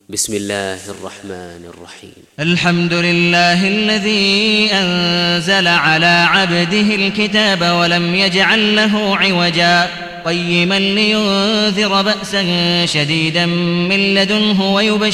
بسم الله الرحمن الرحيم. الحمد لله الذي أنزل على عبده الكتاب ولم يجعل له عوجا قيما لينذر بأسا شديدا من لدنه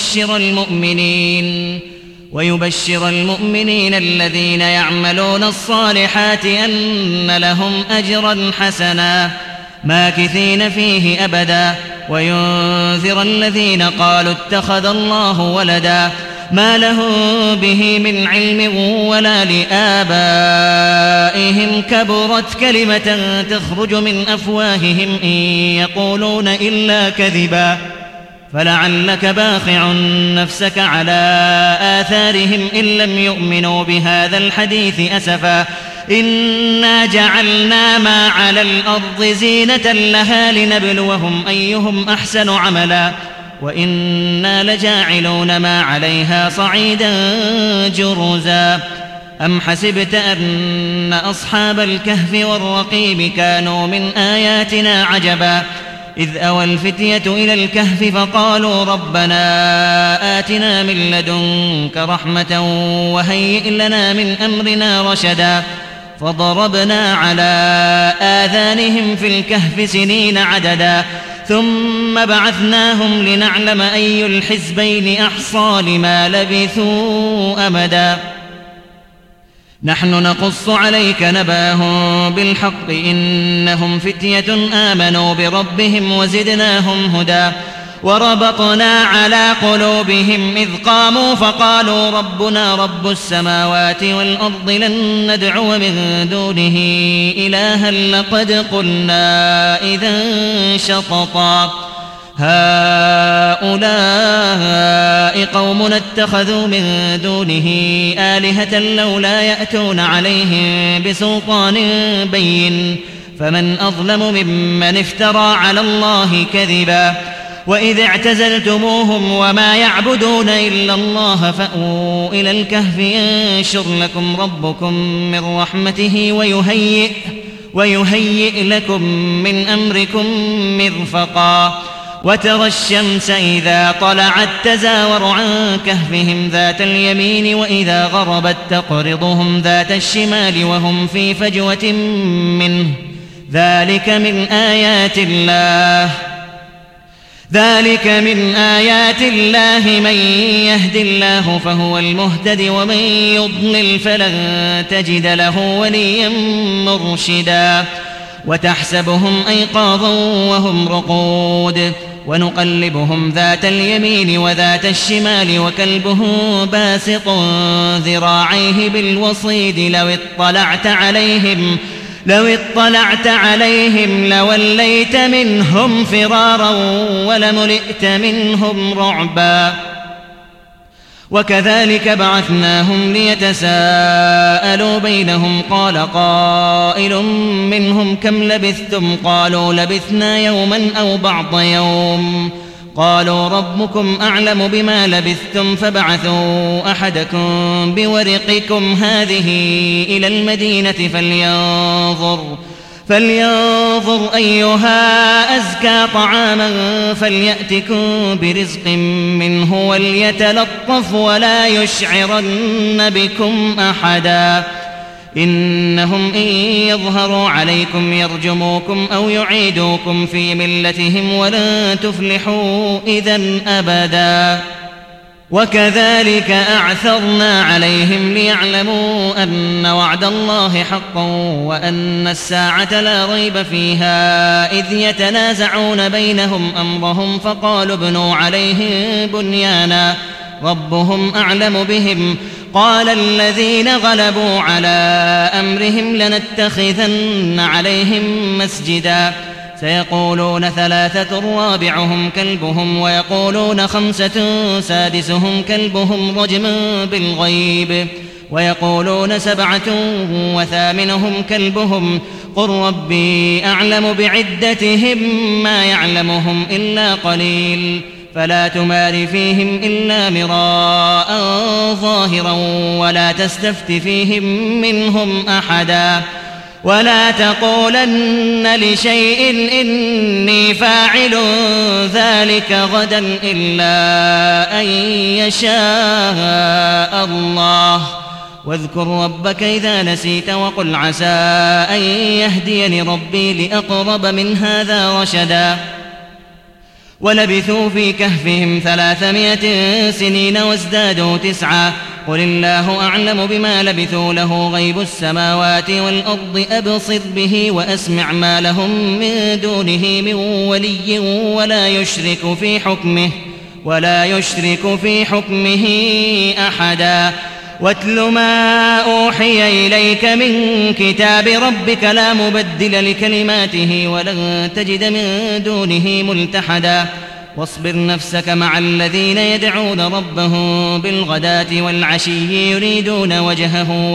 ويبشر المؤمنين الذين يعملون الصالحات أن لهم أجرا حسنا ماكثين فيه أبدا وينذر الذين قالوا اتخذ الله ولدا ما لهم به من علم ولا لآبائهم كبرت كلمة تخرج من أفواههم إن يقولون إلا كذبا فلعلك باخع نفسك على آثارهم إن لم يؤمنوا بهذا الحديث أسفا إنا جعلنا ما على الأرض زينة لها لنبلوهم أيهم أحسن عملا وإنا لجاعلون ما عليها صعيدا جرزا أم حسبت أن أصحاب الكهف والرقيم كانوا من آياتنا عجبا إذ أوى الفتية إلى الكهف فقالوا ربنا آتنا من لدنك رحمة وهيئ لنا من أمرنا رشدا فضربنا على آذانهم في الكهف سنين عددا ثم بعثناهم لنعلم أي الحزبين أحصى لما لبثوا أمدا نحن نقص عليك نباهم بالحق إنهم فتية آمنوا بربهم وزدناهم هدى وربطنا على قلوبهم إذ قاموا فقالوا ربنا رب السماوات والأرض لن ندعو من دونه إلها لقد قلنا إذا شططا هؤلاء قومنا اتخذوا من دونه آلهة لولا يأتون عليهم بسلطان بين فمن أظلم ممن افترى على الله كذبا وإذ اعتزلتموهم وما يعبدون إلا الله فأووا إلى الكهف ينشر لكم ربكم من رحمته ويهيئ لكم من أمركم مرفقا وترى الشمس إذا طلعت تزاور عن كهفهم ذات اليمين وإذا غربت تقرضهم ذات الشمال وهم في فجوة منه ذلك من آيات الله من يهد الله فهو المهتد ومن يضلل فلن تجد له وليا مرشدا وتحسبهم أيقاظا وهم رقود ونقلبهم ذات اليمين وذات الشمال وكلبهم باسط ذراعيه بالوصيد لو اطلعت عليهم لوليت منهم فرارا ولملئت منهم رعبا وكذلك بعثناهم ليتساءلوا بينهم قال قائل منهم كم لبثتم قالوا لبثنا يوما أو بعض يوم قالوا ربكم أعلم بما لبثتم فابعثوا أحدكم بورقكم هذه إلى المدينة فلينظر أيها أزكى طعاما فليأتكم برزق منه وليتلطف ولا يشعرن بكم أحدا إنهم إن يظهروا عليكم يرجموكم أو يعيدوكم في ملتهم ولن تفلحوا إذن أبدا وكذلك أعثرنا عليهم ليعلموا أن وعد الله حق وأن الساعة لا ريب فيها إذ يتنازعون بينهم أمرهم فقالوا ابنوا عليهم بنيانا ربهم أعلم بهم قال الذين غلبوا على أمرهم لنتخذن عليهم مسجدا سيقولون 3 رابعهم كلبهم ويقولون 5 سادسهم كلبهم رجما بالغيب ويقولون 7 وثامنهم كلبهم قل ربي أعلم بعدتهم ما يعلمهم إلا قليل فلا تمار فيهم إلا مراء ظاهرا ولا تستفت فيهم منهم أحدا ولا تقولن لشيء إني فاعل ذلك غدا إلا أن يشاء الله واذكر ربك إذا نسيت وقل عسى أن يهديني ربي لأقرب من هذا رشدا ولبثوا في كهفهم 300 سنين وازدادوا 9 قل الله أعلم بما لبثوا له غيب السماوات والأرض أبصر به وأسمع ما لهم من دونه من ولي ولا يشرك في حكمه أحدا واتل ما أوحي إليك من كتاب ربك لا مبدل لكلماته ولن تجد من دونه ملتحدا واصبر نفسك مع الذين يدعون ربهم بالغداة والعشي يريدون وجهه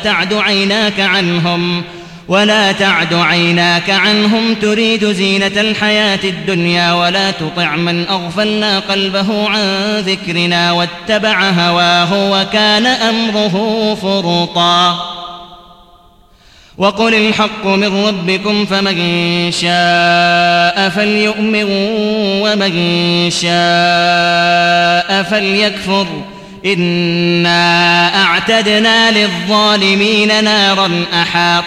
ولا تعد عيناك عنهم تريد زينة الحياة الدنيا ولا تطع من أغفلنا قلبه عن ذكرنا واتبع هواه وكان أمره فرطا وقل الحق من ربكم فمن شاء فليؤمن ومن شاء فليكفر إنا أعتدنا للظالمين نارا أحاط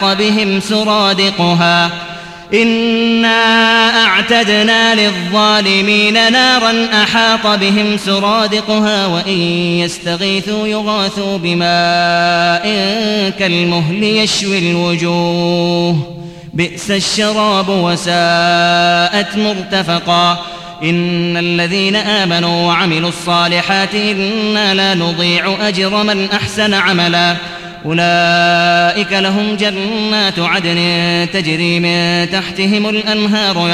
بهم سرادقها وإن يستغيثوا يغاثوا بماء كالمهل يشوي الوجوه بئس الشراب وساءت مرتفقا إن الذين آمنوا وعملوا الصالحات إنا لا نضيع أجر من أحسن عملا أولئك لهم جنات عدن تجري من تحتهم الأنهار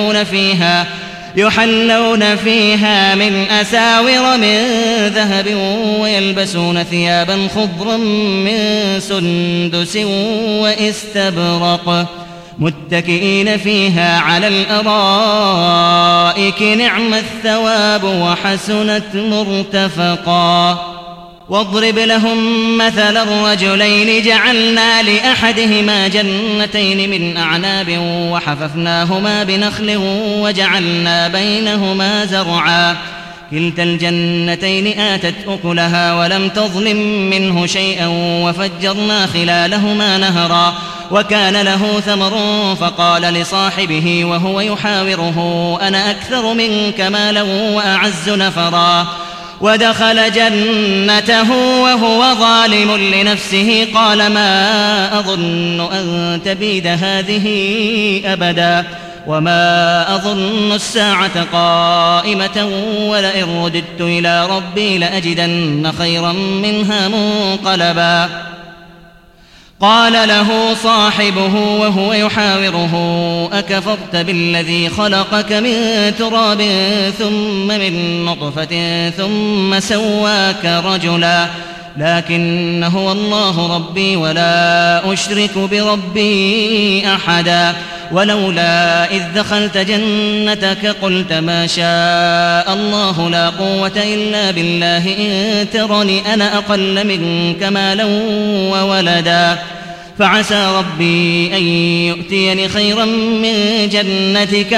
يحلون فيها من أساور من ذهب ويلبسون ثيابا خضرا من سندس واستبرق متكئين فيها على الأرائك نعم الثواب وحسنت مرتفقا واضرب لهم مثل الرجلين جعلنا لأحدهما جنتين من أعناب وحففناهما بنخل وجعلنا بينهما زرعا كلتا الجنتين آتت أكلها ولم تظلم منه شيئا وفجرنا خلالهما نهرا وكان له ثمر فقال لصاحبه وهو يحاوره أنا أكثر منك مالا وأعز نفرا ودخل جنته وهو ظالم لنفسه قال ما أظن أن تبيد هذه أبدا وما أظن الساعة قائمة ولئن رددت إلى ربي لأجدن خيرا منها منقلبا قال له صاحبه وهو يحاوره أكفرت بالذي خلقك من تراب ثم من نطفة ثم سواك رجلا لكن هو الله ربي ولا أشرك بربي أحدا ولولا إذ دخلت جنتك قلت ما شاء الله لا قوة إلا بالله إن ترني أنا أقل منك مالا وولدا فعسى ربي أن يؤتيني خيرا من جنتك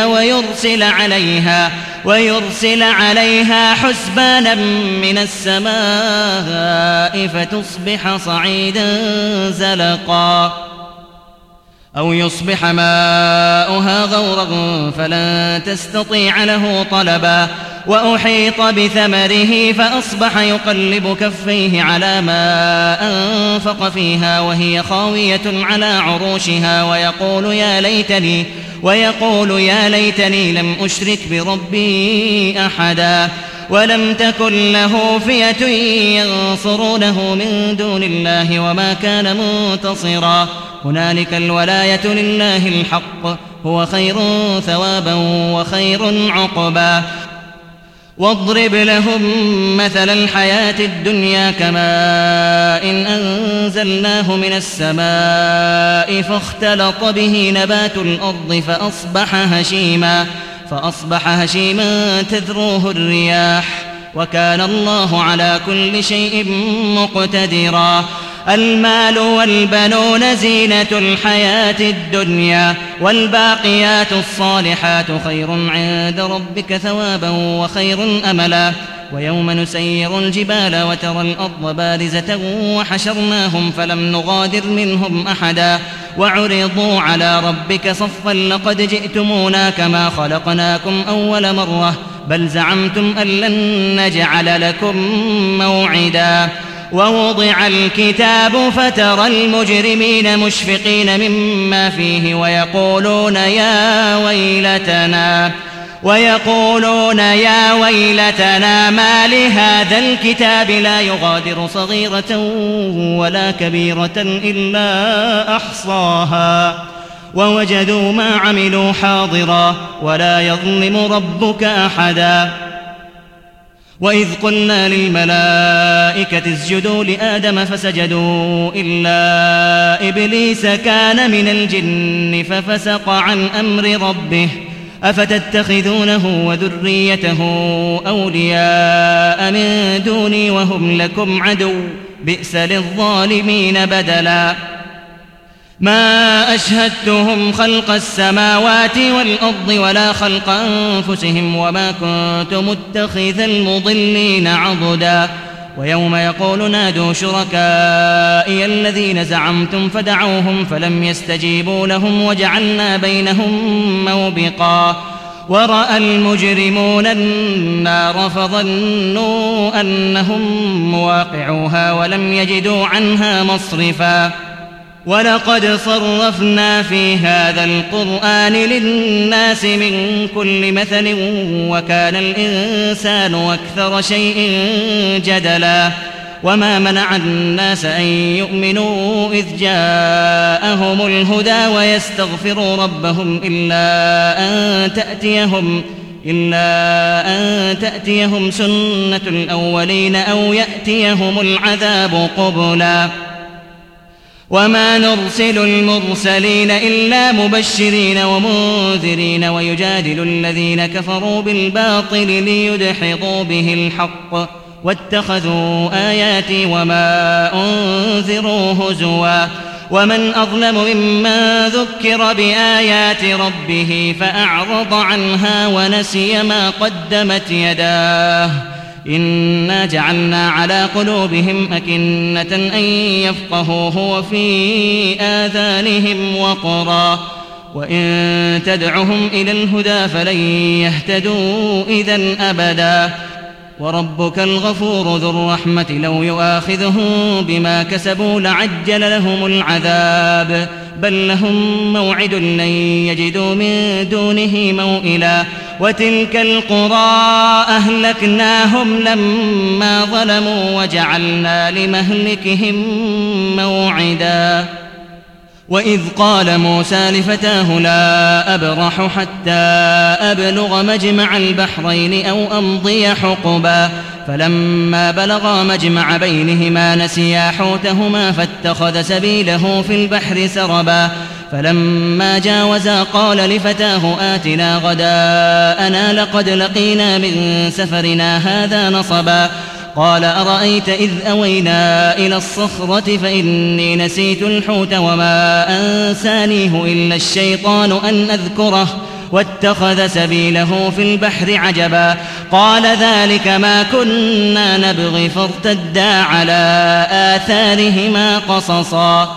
ويرسل عليها حسبانا من السماء فتصبح صعيدا زلقا أو يصبح ماؤها غورا فلن تستطيع له طلبا وأحيط بثمره فأصبح يقلب كفيه على ما أنفق فيها وهي خاوية على عروشها ويقول يا ليتني لم أشرك بربي أحدا ولم تكن له فئة ينصرونه من دون الله وما كان منتصرا هنالك الولاية لله الحق هو خير ثوابا وخير عقبا واضرب لهم مثل الحياة الدنيا كماء إن أنزلناه من السماء فاختلط به نبات الأرض فأصبح هشيما تذروه الرياح وكان الله على كل شيء مقتدرا المال والبنون زينة الحياة الدنيا والباقيات الصالحات خير عند ربك ثوابا وخير أملا ويوم نسير الجبال وترى الأرض بارزة وحشرناهم فلم نغادر منهم أحدا وعرضوا على ربك صفا لقد جئتمونا كما خلقناكم أول مرة بل زعمتم أن لن نجعل لكم موعدا ووضع الكتاب فترى المجرمين مشفقين مما فيه ويقولون يا ويلتنا ما لهذا الكتاب لا يغادر صغيرة ولا كبيرة إلا أحصاها ووجدوا ما عملوا حاضرا ولا يظلم ربك أحدا وإذ قلنا للملائكة اسجدوا لآدم فسجدوا إلا إبليس كان من الجن ففسق عن أمر ربه أفتتخذونه وذريته أولياء من دوني وهم لكم عدو بئس للظالمين بدلا ما أشهدتهم خلق السماوات والأرض ولا خلق أنفسهم وما كنت متخذ المضلين عضدا ويوم يقول نادوا شركائي الذين زعمتم فدعوهم فلم يستجيبوا لهم وجعلنا بينهم موبقا ورأى المجرمون النار فظنوا أنهم مواقعوها ولم يجدوا عنها مصرفا ولقد صرفنا في هذا القرآن للناس من كل مثل وكان الإنسان أكثر شيء جدلا وما منع الناس أن يؤمنوا إذ جاءهم الهدى ويستغفروا ربهم إلا أن تأتيهم سنة الأولين أو يأتيهم العذاب قبلا وما نرسل المرسلين إلا مبشرين ومنذرين ويجادل الذين كفروا بالباطل ليدحضوا به الحق واتخذوا آياتي وما أنذروا هزوا ومن أظلم ممن ذكر بآيات ربه فأعرض عنها ونسي ما قدمت يداه إنا جعلنا على قلوبهم أكنة أن يفقهوه وفي آذانهم وقرا وإن تدعهم إلى الهدى فلن يهتدوا إذن أبدا وربك الغفور ذو الرحمة لو يؤاخذهم بما كسبوا لعجل لهم العذاب بل لهم موعد لن يجدوا من دونه موئلا وتلك القرى أهلكناهم لما ظلموا وجعلنا لمهلكهم موعدا وإذ قال موسى لفتاه لا أبرح حتى أبلغ مجمع البحرين أو أمضي حقبا فلما بلغا مجمع بينهما نسيا حوتهما فاتخذ سبيله في البحر سربا فلما جاوزا قال لفتاه آتنا غداءنا لقد لقينا من سفرنا هذا نصبا قال أرأيت إذ أوينا إلى الصخرة فإني نسيت الحوت وما أنسانيه إلا الشيطان أن أذكره واتخذ سبيله في البحر عجبا قال ذلك ما كنا نبغي فارتدا على آثارهما قصصا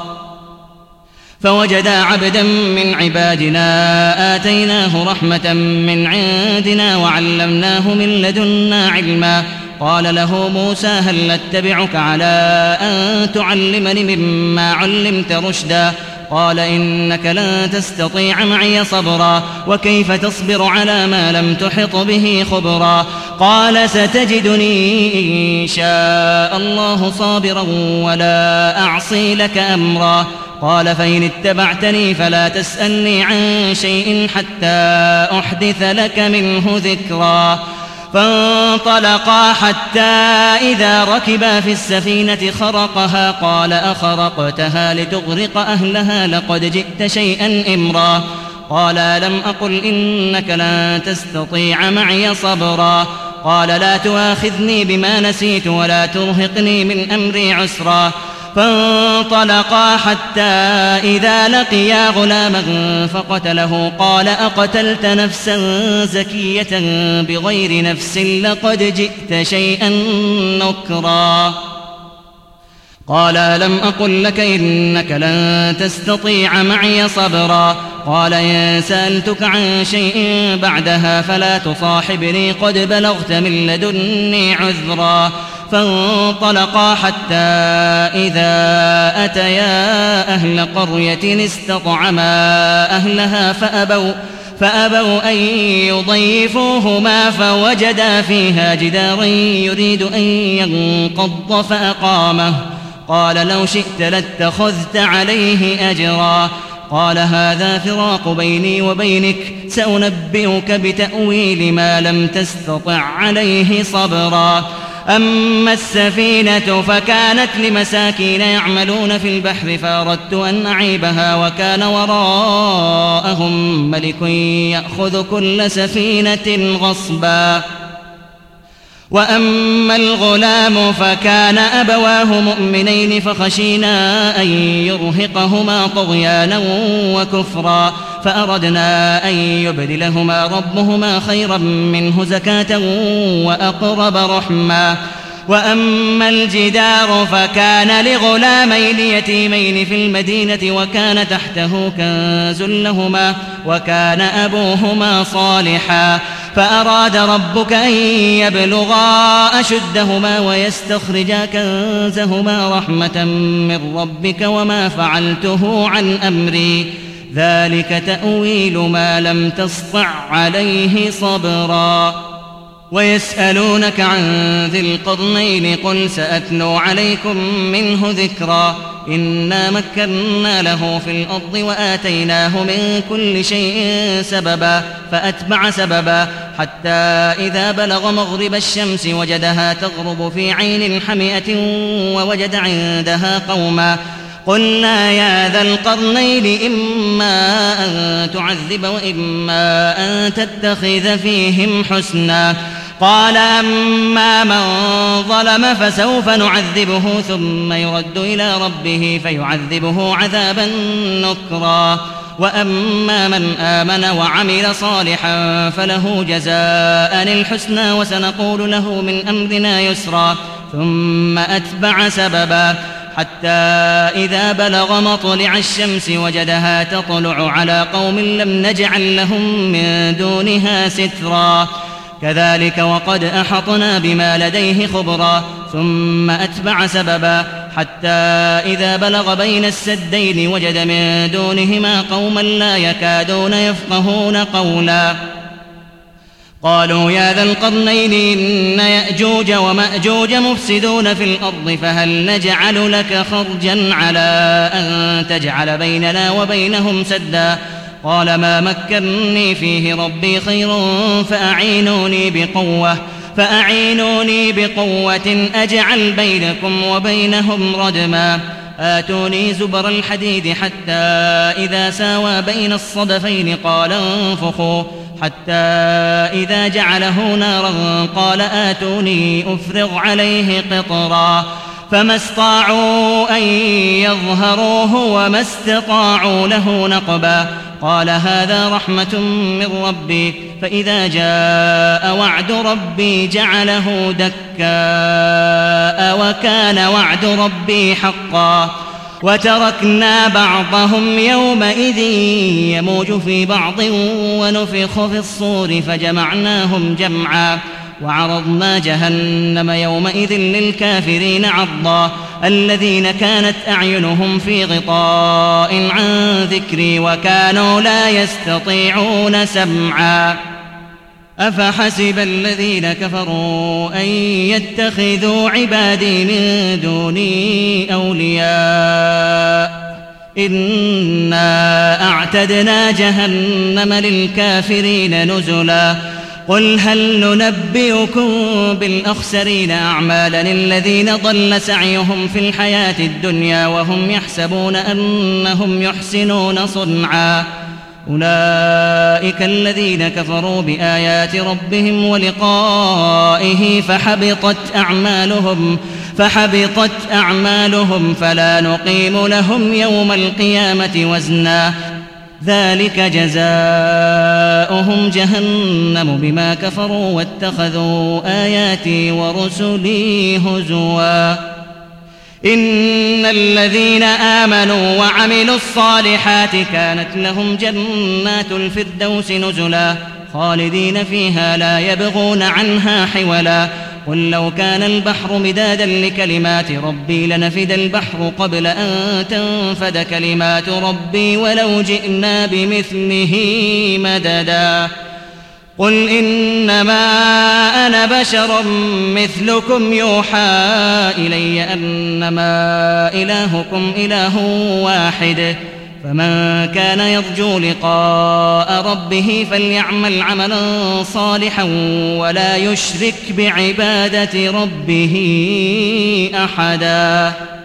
فوجدا عبدا من عبادنا آتيناه رحمة من عندنا وعلمناه من لدنا علما قال له موسى هل أتبعك على أن تعلمني مما علمت رشدا قال إنك لن تستطيع معي صبرا وكيف تصبر على ما لم تحط به خبرا قال ستجدني إن شاء الله صابرا ولا أعصي لك أمرا قال فإن اتبعتني فلا تسألني عن شيء حتى أحدث لك منه ذكرا فانطلقا حتى إذا ركبا في السفينة خرقها قال أخرقتها لتغرق أهلها لقد جئت شيئا إمرا قال ألم أقل إنك لن تستطيع معي صبرا قال لا تؤاخذني بما نسيت ولا ترهقني من أمري عسرا فانطلقا حتى إذا لقيا غلاما فقتله قال أقتلت نفسا زكية بغير نفس لقد جئت شيئا نكرا قال ألم أقل لك إنك لن تستطيع معي صبرا قال إن سألتك عن شيء بعدها فلا تصاحبني قد بلغت من لدني عذرا فانطلقا حتى إذا أتيا أهل قرية استطعما أهلها فأبوا أن يضيفوهما فوجدا فيها جدارا يريد أن ينقض فأقامه قال لو شئت لاتخذت عليه أجرا قال هذا فراق بيني وبينك سأنبئك بتأويل ما لم تستطع عليه صبرا أما السفينة فكانت لمساكين يعملون في البحر فأردت أن أعيبها وكان وراءهم ملك يأخذ كل سفينة غصبا وأما الغلام فكان أبواه مؤمنين فخشينا أن يرهقهما طغيانا وكفرا فأردنا أن يبدلهما ربهما خيرا منه زكاة وأقرب رحما وأما الجدار فكان لغلامين يتيمين في المدينة وكان تحته كنز لهما وكان أبوهما صالحا فأراد ربك أن يبلغا أشدهما ويستخرجا كنزهما رحمة من ربك وما فعلته عن أمري ذلك تأويل ما لم تسطع عليه صبرا ويسألونك عن ذي القرنين قل سأتلو عليكم منه ذكرا إنا مكنا له في الأرض وآتيناه من كل شيء سببا فأتبع سببا حتى إذا بلغ مغرب الشمس وجدها تغرب في عين حمئة ووجد عندها قوما قلنا يا ذا القرنين إما أن تعذب وإما أن تتخذ فيهم حسنا قال أما من ظلم فسوف نعذبه ثم يرد إلى ربه فيعذبه عذابا نكرا وأما من آمن وعمل صالحا فله جزاء الحسنى وسنقول له من أمرنا يسرا ثم أتبع سببا حتى إذا بلغ مطلع الشمس وجدها تطلع على قوم لم نجعل لهم من دونها سترا كذلك وقد أحطنا بما لديه خبرا ثم أتبع سببا حتى إذا بلغ بين السدين وجد من دونهما قوما لا يكادون يفقهون قولا قالوا يا ذا القرنين إن يأجوج ومأجوج مفسدون في الأرض فهل نجعل لك خرجا على أن تجعل بيننا وبينهم سدا قال ما مكنني فيه ربي خير فأعينوني بقوة أجعل بينكم وبينهم ردما آتوني زبر الحديد حتى إذا ساوى بين الصدفين قال انفخوا حتى إذا جعله نارا قال آتوني أفرغ عليه قطرا فما استطاعوا أن يظهروه وما استطاعوا له نقبا قال هذا رحمة من ربي فإذا جاء وعد ربي جعله دكاء وكان وعد ربي حقا وتركنا بعضهم يومئذ يموج في بعض ونفخ في الصور فجمعناهم جمعا وعرضنا جهنم يومئذ للكافرين عرضا الذين كانت أعينهم في غطاء عن ذكري وكانوا لا يستطيعون سمعا أفحسب الذين كفروا أن يتخذوا عبادي من دوني أولياء إنا أعتدنا جهنم للكافرين نزلا قل هل ننبئكم بالأخسرين أعمالا الذين ضل سعيهم في الحياة الدنيا وهم يحسبون أنهم يحسنون صنعا أولئك الذين كفروا بآيات ربهم ولقائه فحبطت أعمالهم فلا نقيم لهم يوم القيامة وزنا ذلك جزاؤهم جهنم بما كفروا واتخذوا آياتي ورسلي هزوا إن الذين آمنوا وعملوا الصالحات كانت لهم جنات الفردوس نزلا خالدين فيها لا يبغون عنها حولا قل لو كان البحر مدادا لكلمات ربي لنفد البحر قبل أن تنفد كلمات ربي ولو جئنا بمثله مددا قل إنما أنا بشر مثلكم يوحى إلي أنما إلهكم إله واحد فمن كان يرجو لقاء ربه فليعمل عملا صالحا ولا يشرك بعبادة ربه أحدا.